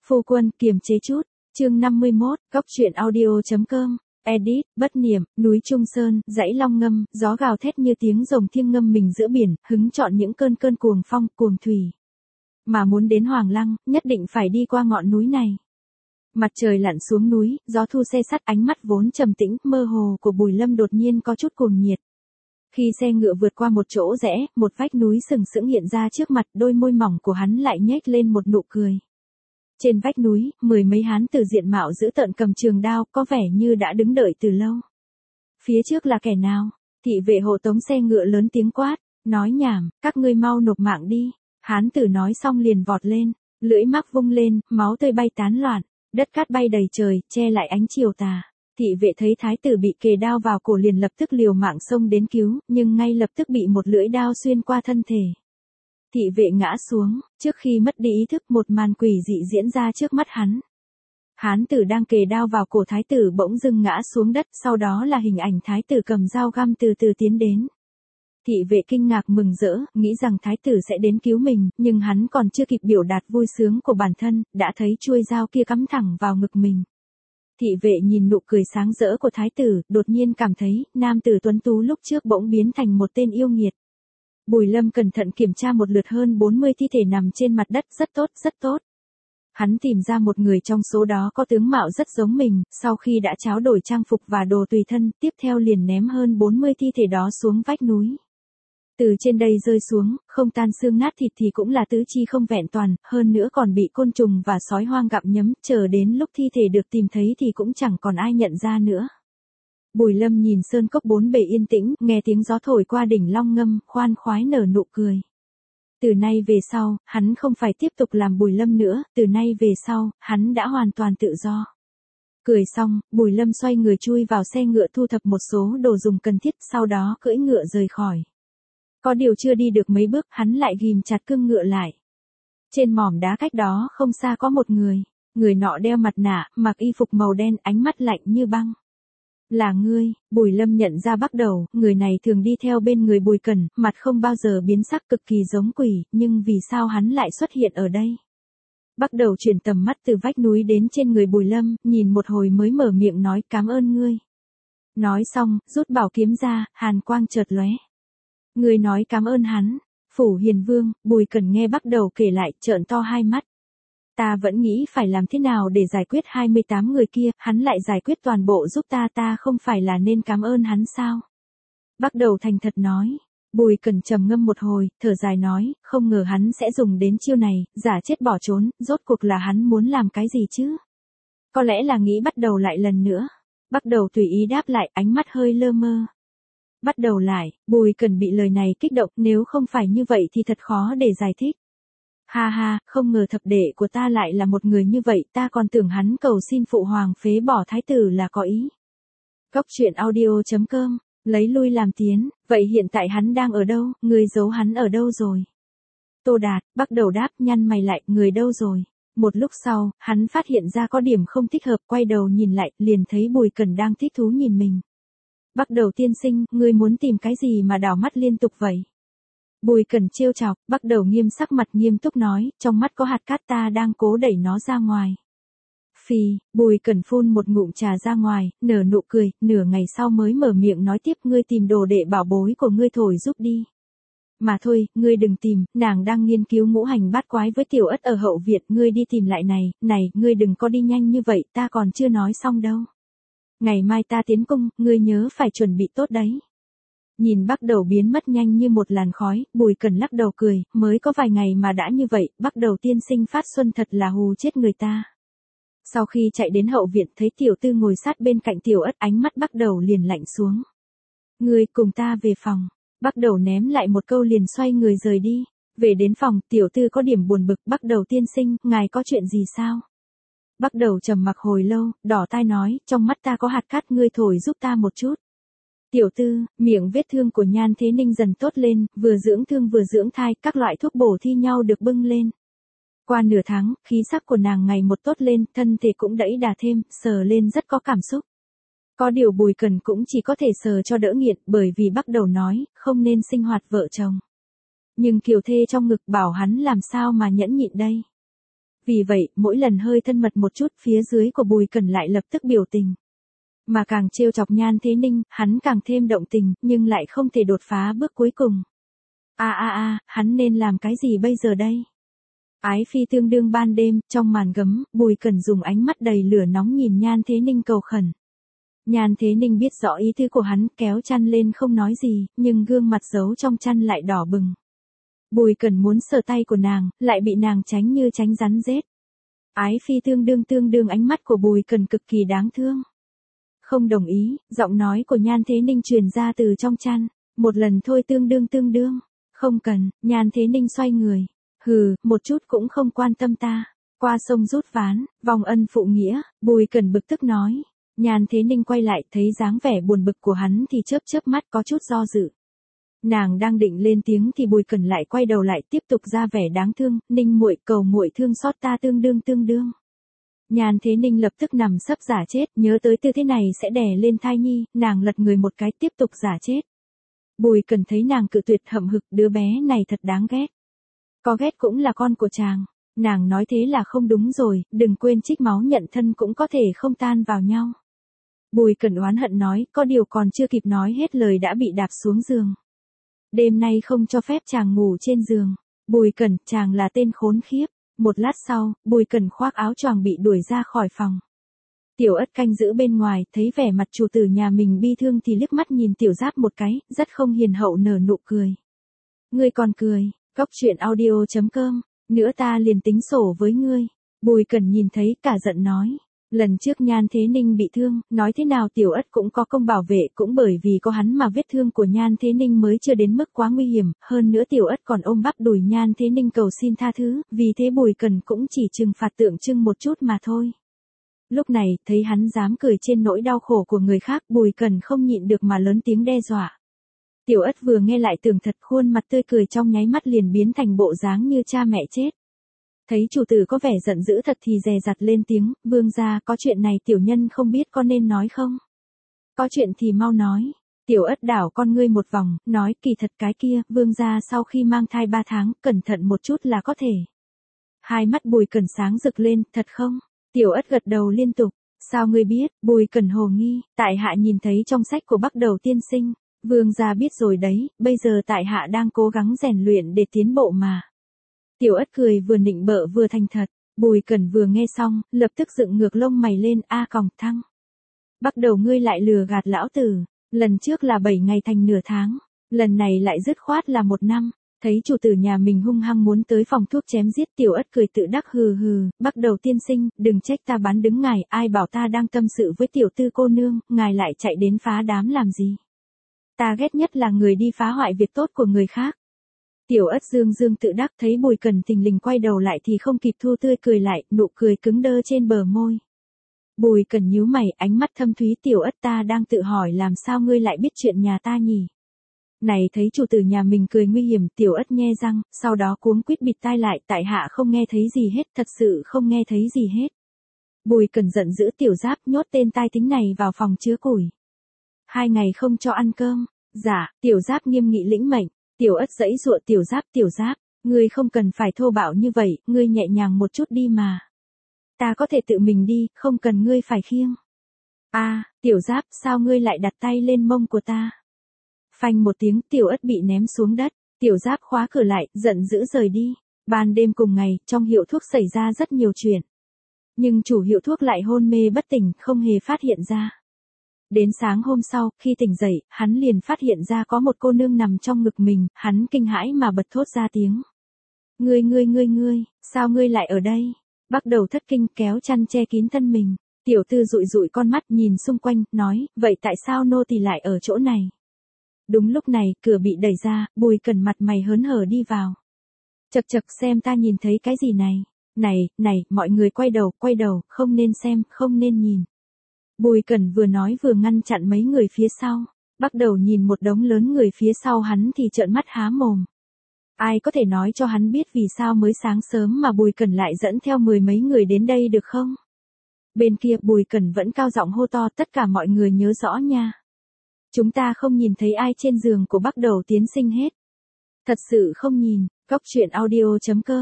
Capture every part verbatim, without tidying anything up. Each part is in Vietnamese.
Phu quân, kiềm chế chút. Chương năm mươi mốt, góc truyện audio chấm com. Edit, bất niệm, núi Trung Sơn, dãy long ngâm, gió gào thét như tiếng rồng thiêng ngâm mình giữa biển, hứng chọn những cơn cơn cuồng phong, cuồng thủy. Mà muốn đến Hoàng Lăng, nhất định phải đi qua ngọn núi này. Mặt trời lặn xuống núi, gió thu se sắt, ánh mắt vốn trầm tĩnh, mơ hồ của Bùi Lâm đột nhiên có chút cuồng nhiệt. Khi xe ngựa vượt qua một chỗ rẽ, một vách núi sừng sững hiện ra trước mặt, đôi môi mỏng của hắn lại nhếch lên một nụ cười. Trên vách núi, mười mấy hán tử diện mạo dữ tợn cầm trường đao, có vẻ như đã đứng đợi từ lâu. Phía trước là kẻ nào? Thị vệ hộ tống xe ngựa lớn tiếng quát, nói nhảm, các ngươi mau nộp mạng đi. Hán tử nói xong liền vọt lên, lưỡi mác vung lên, máu tươi bay tán loạn, đất cát bay đầy trời, che lại ánh chiều tà. Thị vệ thấy thái tử bị kề đao vào cổ liền lập tức liều mạng xông đến cứu, nhưng ngay lập tức bị một lưỡi đao xuyên qua thân thể. Thị vệ ngã xuống, trước khi mất đi ý thức một màn quỷ dị diễn ra trước mắt hắn. Hán tử đang kề đao vào cổ thái tử bỗng dưng ngã xuống đất, sau đó là hình ảnh thái tử cầm dao găm từ từ tiến đến. Thị vệ kinh ngạc mừng rỡ, nghĩ rằng thái tử sẽ đến cứu mình, nhưng hắn còn chưa kịp biểu đạt vui sướng của bản thân, đã thấy chuôi dao kia cắm thẳng vào ngực mình. Thị vệ nhìn nụ cười sáng rỡ của thái tử, đột nhiên cảm thấy, nam tử tuấn tú lúc trước bỗng biến thành một tên yêu nghiệt. Bùi Lâm cẩn thận kiểm tra một lượt hơn bốn mươi thi thể nằm trên mặt đất, rất tốt, rất tốt. Hắn tìm ra một người trong số đó có tướng mạo rất giống mình, sau khi đã tráo đổi trang phục và đồ tùy thân, tiếp theo liền ném hơn bốn mươi thi thể đó xuống vách núi. Từ trên đây rơi xuống, không tan xương nát thịt thì cũng là tứ chi không vẹn toàn, hơn nữa còn bị côn trùng và sói hoang gặm nhấm, chờ đến lúc thi thể được tìm thấy thì cũng chẳng còn ai nhận ra nữa. Bùi Lâm nhìn sơn cốc bốn bề yên tĩnh, nghe tiếng gió thổi qua đỉnh long ngâm, khoan khoái nở nụ cười. Từ nay về sau, hắn không phải tiếp tục làm Bùi Lâm nữa, từ nay về sau, hắn đã hoàn toàn tự do. Cười xong, Bùi Lâm xoay người chui vào xe ngựa thu thập một số đồ dùng cần thiết, sau đó cưỡi ngựa rời khỏi. Có điều chưa đi được mấy bước, hắn lại ghim chặt cương ngựa lại. Trên mỏm đá cách đó không xa có một người, người nọ đeo mặt nạ, mặc y phục màu đen, ánh mắt lạnh như băng. Là ngươi, Bùi Lâm nhận ra bắt đầu, người này thường đi theo bên người Bùi Cẩn, mặt không bao giờ biến sắc, cực kỳ giống quỷ, nhưng vì sao hắn lại xuất hiện ở đây? Bắt đầu chuyển tầm mắt từ vách núi đến trên người Bùi Lâm, nhìn một hồi mới mở miệng nói cảm ơn ngươi. Nói xong, rút bảo kiếm ra, hàn quang chợt lóe. Ngươi nói cảm ơn hắn. Phủ Hiền Vương, Bùi Cẩn nghe bắt đầu kể lại, trợn to hai mắt. Ta vẫn nghĩ phải làm thế nào để giải quyết hai mươi tám người kia, hắn lại giải quyết toàn bộ giúp ta, ta không phải là nên cảm ơn hắn sao? Bắt đầu thành thật nói. Bùi Cẩn trầm ngâm một hồi, thở dài nói, không ngờ hắn sẽ dùng đến chiêu này, giả chết bỏ trốn, rốt cuộc là hắn muốn làm cái gì chứ? Có lẽ là nghĩ bắt đầu lại lần nữa. Bắt đầu tùy ý đáp lại, ánh mắt hơi lơ mơ. Bắt đầu lại, Bùi Cẩn bị lời này kích động, nếu không phải như vậy thì thật khó để giải thích. Ha ha, không ngờ thập đệ của ta lại là một người như vậy, ta còn tưởng hắn cầu xin phụ hoàng phế bỏ thái tử là có ý. Góc truyện audio chấm com, lấy lui làm tiến, vậy hiện tại hắn đang ở đâu, người giấu hắn ở đâu rồi? Tô Đạt, bắt đầu đáp, nhăn mày lại, người đâu rồi? Một lúc sau, hắn phát hiện ra có điểm không thích hợp, quay đầu nhìn lại, liền thấy Bùi Cẩn đang thích thú nhìn mình. Bắt đầu tiên sinh, ngươi muốn tìm cái gì mà đảo mắt liên tục vậy? Bùi Cẩn trêu chọc, bắt đầu nghiêm sắc mặt nghiêm túc nói, trong mắt có hạt cát, ta đang cố đẩy nó ra ngoài. Phì, Bùi Cẩn phun một ngụm trà ra ngoài, nở nụ cười, nửa ngày sau mới mở miệng nói tiếp, ngươi tìm đồ đệ bảo bối của ngươi thổi giúp đi. Mà thôi, ngươi đừng tìm, nàng đang nghiên cứu ngũ hành bát quái với Tiểu Ất ở hậu viện, ngươi đi tìm lại này, này, ngươi đừng có đi nhanh như vậy, ta còn chưa nói xong đâu. Ngày mai ta tiến cung, ngươi nhớ phải chuẩn bị tốt đấy. Nhìn bắt đầu biến mất nhanh như một làn khói, Bùi Cẩn lắc đầu cười, mới có vài ngày mà đã như vậy, bắt đầu tiên sinh phát xuân thật là hù chết người ta. Sau khi chạy đến hậu viện thấy tiểu tư ngồi sát bên cạnh Tiểu Ất, ánh mắt bắt đầu liền lạnh xuống. Ngươi cùng ta về phòng, bắt đầu ném lại một câu liền xoay người rời đi. Về đến phòng, tiểu tư có điểm buồn bực, bắt đầu tiên sinh, ngài có chuyện gì sao? Bắt đầu trầm mặc hồi lâu, đỏ tai nói, trong mắt ta có hạt cát, ngươi thổi giúp ta một chút. Tiểu tư, miệng vết thương của Nhan Thế Ninh dần tốt lên, vừa dưỡng thương vừa dưỡng thai, các loại thuốc bổ thi nhau được bưng lên. Qua nửa tháng, khí sắc của nàng ngày một tốt lên, thân thể cũng đẫy đà thêm, sờ lên rất có cảm xúc. Có điều Bùi Cẩn cũng chỉ có thể sờ cho đỡ nghiện, bởi vì bắt đầu nói, không nên sinh hoạt vợ chồng. Nhưng kiều thê trong ngực bảo hắn làm sao mà nhẫn nhịn đây. Vì vậy, mỗi lần hơi thân mật một chút, phía dưới của Bùi Cẩn lại lập tức biểu tình. Mà càng trêu chọc Nhan Thế Ninh, hắn càng thêm động tình, nhưng lại không thể đột phá bước cuối cùng. A a a, hắn nên làm cái gì bây giờ đây? Ái phi tương đương ban đêm, trong màn gấm, Bùi Cẩn dùng ánh mắt đầy lửa nóng nhìn Nhan Thế Ninh cầu khẩn. Nhan Thế Ninh biết rõ ý tứ của hắn, kéo chăn lên không nói gì, nhưng gương mặt giấu trong chăn lại đỏ bừng. Bùi Cẩn muốn sờ tay của nàng, lại bị nàng tránh như tránh rắn rết. Ái phi tương đương tương đương ánh mắt của Bùi Cẩn cực kỳ đáng thương. Không đồng ý, giọng nói của Nhan Thế Ninh truyền ra từ trong chăn. Một lần thôi tương đương tương đương. Không cần, Nhan Thế Ninh xoay người. Hừ, một chút cũng không quan tâm ta. Qua sông rút ván, vòng ân phụ nghĩa, Bùi Cẩn bực tức nói. Nhan Thế Ninh quay lại thấy dáng vẻ buồn bực của hắn thì chớp chớp mắt có chút do dự. Nàng đang định lên tiếng thì Bùi Cẩn lại quay đầu lại tiếp tục ra vẻ đáng thương, Ninh muội cầu muội thương xót ta tương đương tương đương. Nhan Thế Ninh lập tức nằm sấp giả chết, nhớ tới tư thế này sẽ đè lên thai nhi, nàng lật người một cái tiếp tục giả chết. Bùi Cẩn thấy nàng cự tuyệt hậm hực, đứa bé này thật đáng ghét. Có ghét cũng là con của chàng. Nàng nói thế là không đúng rồi, đừng quên trích máu nhận thân cũng có thể không tan vào nhau. Bùi Cẩn oán hận nói, có điều còn chưa kịp nói hết lời đã bị đạp xuống giường. Đêm nay không cho phép chàng ngủ trên giường. Bùi Cẩn, chàng là tên khốn khiếp. Một lát sau, Bùi Cẩn khoác áo choàng bị đuổi ra khỏi phòng. Tiểu Ất canh giữ bên ngoài, thấy vẻ mặt chủ tử nhà mình bi thương thì liếc mắt nhìn Tiểu Giáp một cái, rất không hiền hậu nở nụ cười. Ngươi còn cười, Cóc truyện audio chấm com, nữa ta liền tính sổ với ngươi. Bùi Cẩn nhìn thấy cả giận nói. Lần trước Nhan Thế Ninh bị thương, nói thế nào Tiểu Ất cũng có công bảo vệ, cũng bởi vì có hắn mà vết thương của Nhan Thế Ninh mới chưa đến mức quá nguy hiểm, hơn nữa Tiểu Ất còn ôm bắp đùi Nhan Thế Ninh cầu xin tha thứ, vì thế Bùi Cẩn cũng chỉ trừng phạt tượng trưng một chút mà thôi. Lúc này, thấy hắn dám cười trên nỗi đau khổ của người khác, Bùi Cẩn không nhịn được mà lớn tiếng đe dọa. Tiểu Ất vừa nghe lại tưởng thật, khuôn mặt tươi cười trong nháy mắt liền biến thành bộ dáng như cha mẹ chết. Thấy chủ tử có vẻ giận dữ thật thì dè dặt lên tiếng, vương gia, có chuyện này tiểu nhân không biết có nên nói không? Có chuyện thì mau nói. Tiểu Ất đảo con ngươi một vòng, nói kỳ thật cái kia, vương gia sau khi mang thai ba tháng, cẩn thận một chút là có thể. Hai mắt Bùi Cẩn sáng rực lên, thật không? Tiểu Ất gật đầu liên tục, sao ngươi biết? Bùi Cẩn hồ nghi, tại hạ nhìn thấy trong sách của Bắc Đầu tiên sinh, vương gia biết rồi đấy, bây giờ tại hạ đang cố gắng rèn luyện để tiến bộ mà. Tiểu Ất cười vừa nịnh bợ vừa thành thật, Bùi Cẩn vừa nghe xong, lập tức dựng ngược lông mày lên, a còng thăng. Bắt đầu ngươi lại lừa gạt lão tử, lần trước là bảy ngày thành nửa tháng, lần này lại dứt khoát là một năm, thấy chủ tử nhà mình hung hăng muốn tới phòng thuốc chém giết. Tiểu Ất cười tự đắc hừ hừ, Bắt Đầu tiên sinh, đừng trách ta bán đứng ngài, ai bảo ta đang tâm sự với tiểu tư cô nương, ngài lại chạy đến phá đám làm gì. Ta ghét nhất là người đi phá hoại việc tốt của người khác. Tiểu Ất dương dương tự đắc, thấy Bùi Cẩn thình lình quay đầu lại thì không kịp thu tươi cười lại, nụ cười cứng đơ trên bờ môi. Bùi Cẩn nhíu mày, ánh mắt thâm thúy. Tiểu Ất, ta đang tự hỏi làm sao ngươi lại biết chuyện nhà ta nhỉ? Này thấy chủ tử nhà mình cười nguy hiểm, Tiểu Ất nhe răng, sau đó cuống quýt bịt tai lại, tại hạ không nghe thấy gì hết, thật sự không nghe thấy gì hết. Bùi Cẩn giận dữ, Tiểu Giáp, nhốt tên tai tính này vào phòng chứa củi. Hai ngày không cho ăn cơm. Dạ, Tiểu Giáp nghiêm nghị lĩnh mệnh. Tiểu Ất giãy giụa, Tiểu Giáp, Tiểu Giáp, ngươi không cần phải thô bạo như vậy, ngươi nhẹ nhàng một chút đi mà. Ta có thể tự mình đi, không cần ngươi phải khiêng. A, à, Tiểu Giáp, sao ngươi lại đặt tay lên mông của ta? Phanh một tiếng, Tiểu Ất bị ném xuống đất, Tiểu Giáp khóa cửa lại, giận dữ rời đi. Ban đêm cùng ngày, trong hiệu thuốc xảy ra rất nhiều chuyện. Nhưng chủ hiệu thuốc lại hôn mê bất tỉnh, không hề phát hiện ra. Đến sáng hôm sau, khi tỉnh dậy, hắn liền phát hiện ra có một cô nương nằm trong ngực mình, hắn kinh hãi mà bật thốt ra tiếng. Ngươi ngươi ngươi ngươi, sao ngươi lại ở đây? Bắt Đầu thất kinh kéo chăn che kín thân mình. Tiểu Tư dụi dụi con mắt nhìn xung quanh, nói, vậy tại sao nô tỳ lại ở chỗ này? Đúng lúc này, cửa bị đẩy ra, Bùi Cẩn mặt mày hớn hở đi vào. Chậc chậc, xem ta nhìn thấy cái gì này? Này, này, mọi người quay đầu, quay đầu, không nên xem, không nên nhìn. Bùi Cẩn vừa nói vừa ngăn chặn mấy người phía sau. Bắt Đầu nhìn một đống lớn người phía sau hắn thì trợn mắt há mồm. Ai có thể nói cho hắn biết vì sao mới sáng sớm mà Bùi Cẩn lại dẫn theo mười mấy người đến đây được không? Bên kia Bùi Cẩn vẫn cao giọng hô to, tất cả mọi người nhớ rõ nha. Chúng ta không nhìn thấy ai trên giường của Bắt Đầu tiên sinh hết. Thật sự không nhìn. Cóc truyện audio chấm com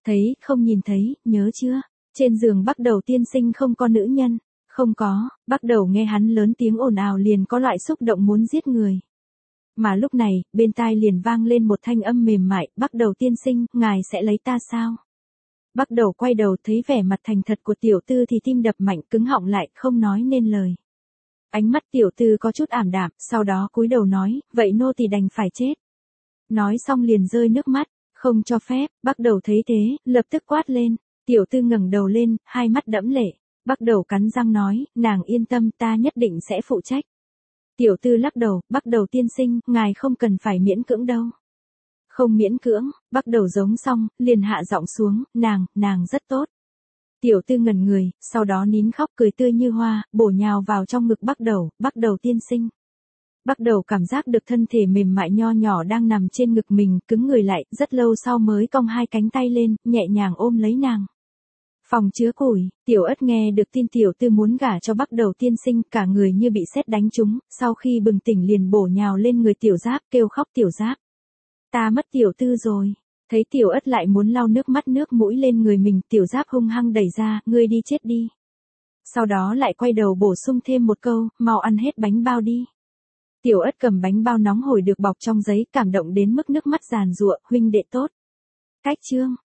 Thấy, không nhìn thấy, nhớ chưa? Trên giường Bắc Đầu tiên sinh không có nữ nhân. Không có, Bắc Đầu nghe hắn lớn tiếng ồn ào liền có loại xúc động muốn giết người. Mà lúc này, bên tai liền vang lên một thanh âm mềm mại, Bắc Đầu tiên sinh, ngài sẽ lấy ta sao? Bắc Đầu quay đầu thấy vẻ mặt thành thật của tiểu tư thì tim đập mạnh cứng họng lại, không nói nên lời. Ánh mắt tiểu tư có chút ảm đạm, sau đó cúi đầu nói, vậy nô tỳ đành phải chết. Nói xong liền rơi nước mắt, không cho phép, Bắc Đầu thấy thế, lập tức quát lên, tiểu tư ngẩng đầu lên, hai mắt đẫm lệ. Bắc Đầu cắn răng nói, nàng yên tâm ta nhất định sẽ phụ trách. Tiểu tư lắc đầu, Bắc Đầu tiên sinh, ngài không cần phải miễn cưỡng đâu. Không miễn cưỡng, Bắc Đầu giống xong, liền hạ giọng xuống, nàng, nàng rất tốt. Tiểu tư ngẩn người, sau đó nín khóc cười tươi như hoa, bổ nhào vào trong ngực Bắc Đầu, Bắc Đầu tiên sinh. Bắc Đầu cảm giác được thân thể mềm mại nho nhỏ đang nằm trên ngực mình, cứng người lại, rất lâu sau mới cong hai cánh tay lên, nhẹ nhàng ôm lấy nàng. Phòng chứa củi, Tiểu Ất nghe được tin tiểu tư muốn gả cho Bắc Đầu tiên sinh, cả người như bị sét đánh trúng, sau khi bừng tỉnh liền bổ nhào lên người Tiểu Giáp, kêu khóc Tiểu Giáp. Ta mất tiểu tư rồi. Thấy Tiểu Ất lại muốn lau nước mắt nước mũi lên người mình, Tiểu Giáp hung hăng đẩy ra, ngươi đi chết đi. Sau đó lại quay đầu bổ sung thêm một câu, mau ăn hết bánh bao đi. Tiểu Ất cầm bánh bao nóng hổi được bọc trong giấy, cảm động đến mức nước mắt giàn giụa, huynh đệ tốt. Cách chương